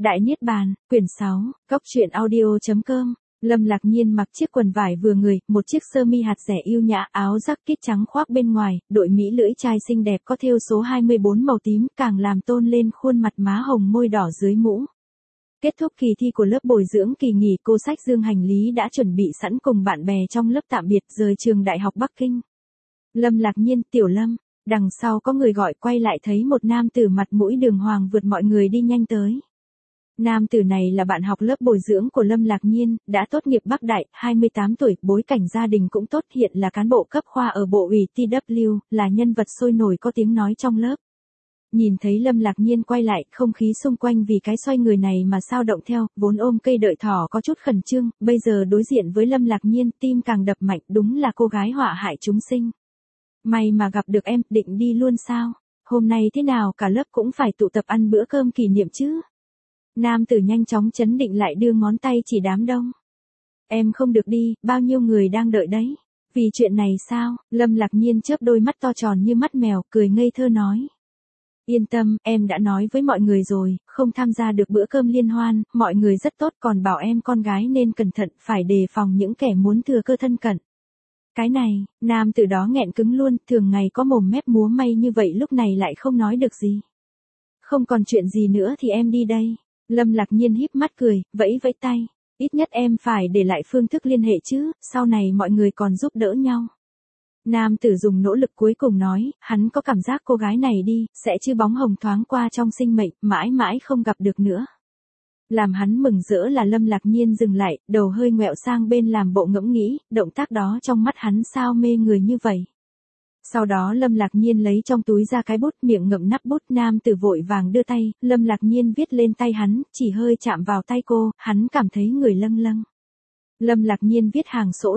Đại Niết Bàn, quyển 6, Cốc truyện audio.com. Lâm Lạc Nhiên mặc chiếc quần vải vừa người, một chiếc sơ mi hạt rẻ yêu nhã, áo jacket trắng khoác bên ngoài, đội mỹ lưỡi trai xinh đẹp có thêu số 24 màu tím, càng làm tôn lên khuôn mặt má hồng môi đỏ dưới mũ. Kết thúc kỳ thi của lớp bồi dưỡng kỳ nghỉ, cô xách dương hành lý đã chuẩn bị sẵn cùng bạn bè trong lớp tạm biệt rời trường Đại học Bắc Kinh. Lâm Lạc Nhiên, Tiểu Lâm. Đằng sau có người gọi, quay lại thấy một nam tử mặt mũi đường hoàng vượt mọi người đi nhanh tới. Nam tử này là bạn học lớp bồi dưỡng của Lâm Lạc Nhiên, đã tốt nghiệp Bắc Đại, 28 tuổi, bối cảnh gia đình cũng tốt, hiện là cán bộ cấp khoa ở Bộ ủy TW, là nhân vật sôi nổi có tiếng nói trong lớp. Nhìn thấy Lâm Lạc Nhiên quay lại, không khí xung quanh vì cái xoay người này mà sao động theo, vốn ôm cây đợi thỏ có chút khẩn trương, bây giờ đối diện với Lâm Lạc Nhiên, tim càng đập mạnh, đúng là cô gái họa hại chúng sinh. May mà gặp được em, định đi luôn sao? Hôm nay thế nào cả lớp cũng phải tụ tập ăn bữa cơm kỷ niệm chứ? Nam tử nhanh chóng chấn định lại, đưa ngón tay chỉ đám đông. Em không được đi, bao nhiêu người đang đợi đấy. Vì chuyện này sao? Lâm Lạc Nhiên chớp đôi mắt to tròn như mắt mèo, cười ngây thơ nói. Yên tâm, em đã nói với mọi người rồi, không tham gia được bữa cơm liên hoan, mọi người rất tốt, còn bảo em con gái nên cẩn thận, phải đề phòng những kẻ muốn thừa cơ thân cận. Cái này, nam tử đó nghẹn cứng luôn, thường ngày có mồm mép múa may như vậy lúc này lại không nói được gì. Không còn chuyện gì nữa thì em đi đây. Lâm Lạc Nhiên híp mắt cười, vẫy vẫy tay. Ít nhất em phải để lại phương thức liên hệ chứ, sau này mọi người còn giúp đỡ nhau. Nam tử dùng nỗ lực cuối cùng nói, hắn có cảm giác cô gái này đi, sẽ như bóng hồng thoáng qua trong sinh mệnh, mãi mãi không gặp được nữa. Làm hắn mừng rỡ là Lâm Lạc Nhiên dừng lại, đầu hơi ngoẹo sang bên làm bộ ngẫm nghĩ, động tác đó trong mắt hắn sao mê người như vậy. Sau đó Lâm Lạc Nhiên lấy trong túi ra cái bút, miệng ngậm nắp bút, nam tử vội vàng đưa tay, Lâm Lạc Nhiên viết lên tay hắn, chỉ hơi chạm vào tay cô, hắn cảm thấy người lâng lâng. Lâm Lạc Nhiên viết hàng sổ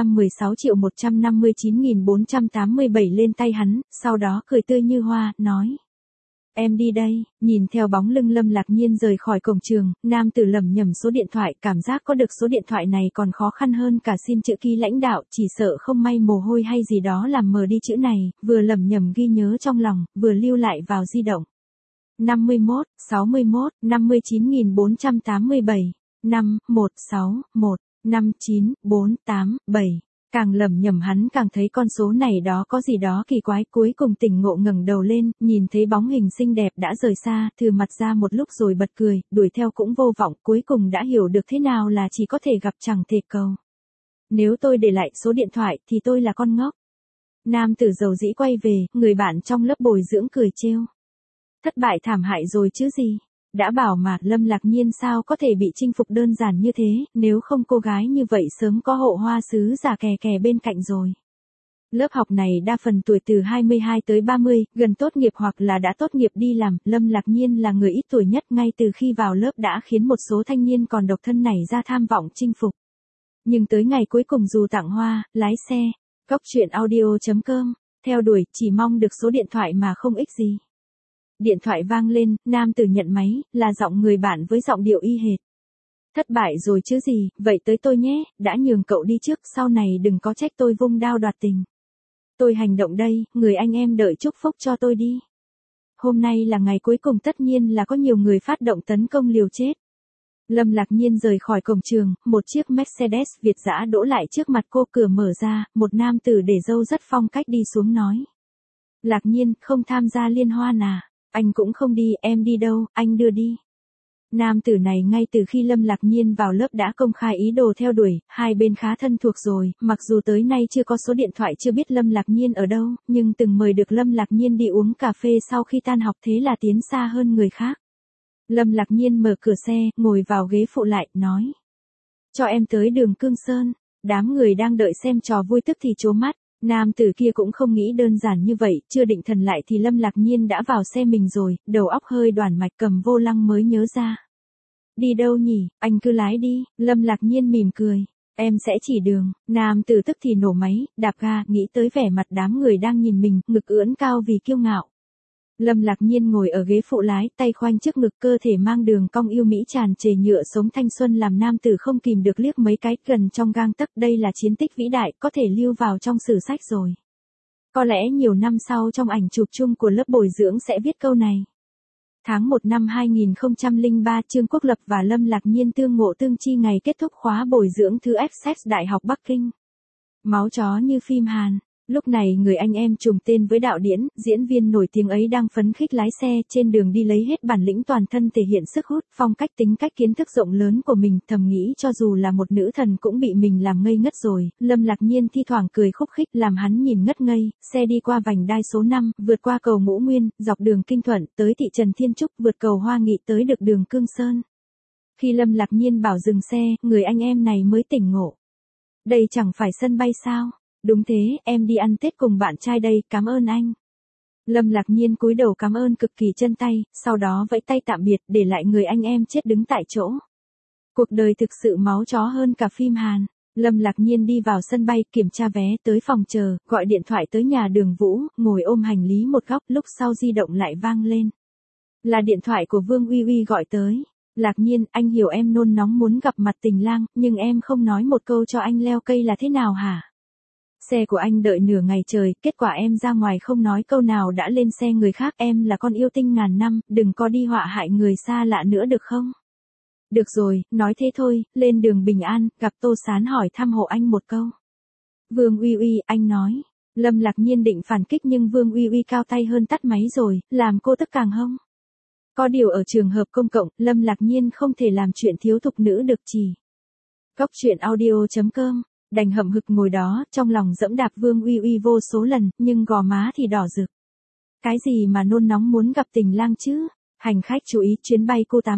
516.159.487 lên tay hắn, sau đó cười tươi như hoa, nói. Em đi đây. Nhìn theo bóng lưng Lâm Lạc Nhiên rời khỏi cổng trường, nam tử lẩm nhẩm số điện thoại, cảm giác có được số điện thoại này còn khó khăn hơn cả xin chữ ký lãnh đạo, chỉ sợ không may mồ hôi hay gì đó làm mờ đi chữ này, vừa lẩm nhẩm ghi nhớ trong lòng, vừa lưu lại vào di động. 51, 61, 59.487, 5, 1, 6, 1, 5, 9, 4, 8, 7. Càng lẩm nhẩm hắn càng thấy con số này đó có gì đó kỳ quái, cuối cùng tỉnh ngộ ngẩng đầu lên, nhìn thấy bóng hình xinh đẹp đã rời xa, thừ mặt ra một lúc rồi bật cười, đuổi theo cũng vô vọng, cuối cùng đã hiểu được thế nào là chỉ có thể gặp chẳng thể cầu. Nếu tôi để lại số điện thoại thì tôi là con ngốc. Nam tử dầu dĩ quay về, người bạn trong lớp bồi dưỡng cười trêu. Thất bại thảm hại rồi chứ gì. Đã bảo mà, Lâm Lạc Nhiên sao có thể bị chinh phục đơn giản như thế, nếu không cô gái như vậy sớm có hộ hoa sứ giả kè kè bên cạnh rồi. Lớp học này đa phần tuổi từ 22 tới 30, gần tốt nghiệp hoặc là đã tốt nghiệp đi làm, Lâm Lạc Nhiên là người ít tuổi nhất, ngay từ khi vào lớp đã khiến một số thanh niên còn độc thân nảy ra tham vọng chinh phục. Nhưng tới ngày cuối cùng dù tặng hoa, lái xe, Cốc truyện audio.com, theo đuổi, chỉ mong được số điện thoại mà không ích gì. Điện thoại vang lên, nam tử nhận máy, là giọng người bạn với giọng điệu y hệt. Thất bại rồi chứ gì, vậy tới tôi nhé, đã nhường cậu đi trước, sau này đừng có trách tôi vung đao đoạt tình. Tôi hành động đây, người anh em đợi chúc phúc cho tôi đi. Hôm nay là ngày cuối cùng, tất nhiên là có nhiều người phát động tấn công liều chết. Lâm Lạc Nhiên rời khỏi cổng trường, một chiếc Mercedes Việt dã đỗ lại trước mặt cô, cửa mở ra, một nam tử để râu rất phong cách đi xuống nói. Lạc Nhiên, không tham gia liên hoan à? Anh cũng không đi, em đi đâu, anh đưa đi. Nam tử này ngay từ khi Lâm Lạc Nhiên vào lớp đã công khai ý đồ theo đuổi, hai bên khá thân thuộc rồi, mặc dù tới nay chưa có số điện thoại, chưa biết Lâm Lạc Nhiên ở đâu, nhưng từng mời được Lâm Lạc Nhiên đi uống cà phê sau khi tan học, thế là tiến xa hơn người khác. Lâm Lạc Nhiên mở cửa xe, ngồi vào ghế phụ lại, nói. Cho em tới đường Cương Sơn. Đám người đang đợi xem trò vui tức thì trố mắt. Nam tử kia cũng không nghĩ đơn giản như vậy, chưa định thần lại thì Lâm Lạc Nhiên đã vào xe mình rồi, đầu óc hơi đoản mạch, cầm vô lăng mới nhớ ra. Đi đâu nhỉ, anh cứ lái đi. Lâm Lạc Nhiên mỉm cười. Em sẽ chỉ đường. Nam tử tức thì nổ máy, đạp ga, nghĩ tới vẻ mặt đám người đang nhìn mình, ngực ưỡn cao vì kiêu ngạo. Lâm Lạc Nhiên ngồi ở ghế phụ lái, tay khoanh trước ngực, cơ thể mang đường cong yêu mỹ tràn trề nhựa sống thanh xuân làm nam tử không kìm được liếc mấy cái, gần trong gang tấc, đây là chiến tích vĩ đại, có thể lưu vào trong sử sách rồi. Có lẽ nhiều năm sau trong ảnh chụp chung của lớp bồi dưỡng sẽ viết câu này. Tháng 1 năm 2003, Trương Quốc Lập và Lâm Lạc Nhiên tương ngộ tương chi ngày kết thúc khóa bồi dưỡng thứ Essex Đại học Bắc Kinh. Máu chó như phim Hàn. Lúc này người anh em trùng tên với đạo diễn, diễn viên nổi tiếng ấy đang phấn khích lái xe trên đường đi lấy hết bản lĩnh toàn thân thể hiện sức hút, phong cách tính cách kiến thức rộng lớn của mình, thầm nghĩ cho dù là một nữ thần cũng bị mình làm ngây ngất rồi. Lâm Lạc Nhiên thi thoảng cười khúc khích làm hắn nhìn ngất ngây, xe đi qua vành đai số 5, vượt qua cầu Ngũ Nguyên, dọc đường Kinh Thuận, tới thị trấn Thiên Trúc, vượt cầu Hoa Nghị tới được đường Cương Sơn. Khi Lâm Lạc Nhiên bảo dừng xe, người anh em này mới tỉnh ngộ. Đây chẳng phải sân bay sao? Đúng thế, em đi ăn Tết cùng bạn trai đây, cảm ơn anh. Lâm Lạc Nhiên cúi đầu cảm ơn cực kỳ chân tay, sau đó vẫy tay tạm biệt, để lại người anh em chết đứng tại chỗ. Cuộc đời thực sự máu chó hơn cả phim Hàn. Lâm Lạc Nhiên đi vào sân bay, kiểm tra vé, tới phòng chờ, gọi điện thoại tới nhà Đường Vũ, ngồi ôm hành lý một góc, lúc sau di động lại vang lên. Là điện thoại của Vương Uy Uy gọi tới. Lạc Nhiên, anh hiểu em nôn nóng muốn gặp mặt tình lang, nhưng em không nói một câu cho anh leo cây là thế nào hả? Xe của anh đợi nửa ngày trời, kết quả em ra ngoài không nói câu nào đã lên xe người khác, em là con yêu tinh ngàn năm, đừng có đi họa hại người xa lạ nữa được không? Được rồi, nói thế thôi, lên đường bình an, gặp Tô Sán hỏi thăm hộ anh một câu. Vương Uy Uy, anh nói. Lâm Lạc Nhiên định phản kích nhưng Vương Uy Uy cao tay hơn tắt máy rồi, làm cô tức càng hông. Có điều ở trường hợp công cộng, Lâm Lạc Nhiên không thể làm chuyện thiếu thục nữ được chỉ. Cốc truyện audio.com, đành hậm hực ngồi đó, trong lòng dẫm đạp Vương Uy Uy vô số lần, nhưng gò má thì đỏ rực. Cái gì mà nôn nóng muốn gặp tình lang chứ? Hành khách chú ý, chuyến bay cô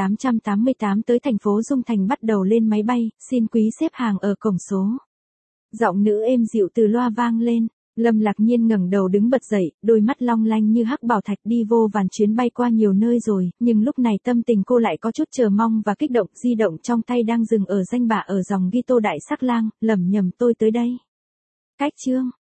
8888 tới thành phố Dung Thành bắt đầu lên máy bay, xin quý xếp hàng ở cổng số. Giọng nữ êm dịu từ loa vang lên. Lâm Lạc Nhiên ngẩng đầu đứng bật dậy, đôi mắt long lanh như hắc bảo thạch, đi vô vàn chuyến bay qua nhiều nơi rồi, nhưng lúc này tâm tình cô lại có chút chờ mong và kích động, di động trong tay đang dừng ở danh bạ ở dòng ghi tô đại sắc lang, lẩm nhẩm tôi tới đây. Cách chương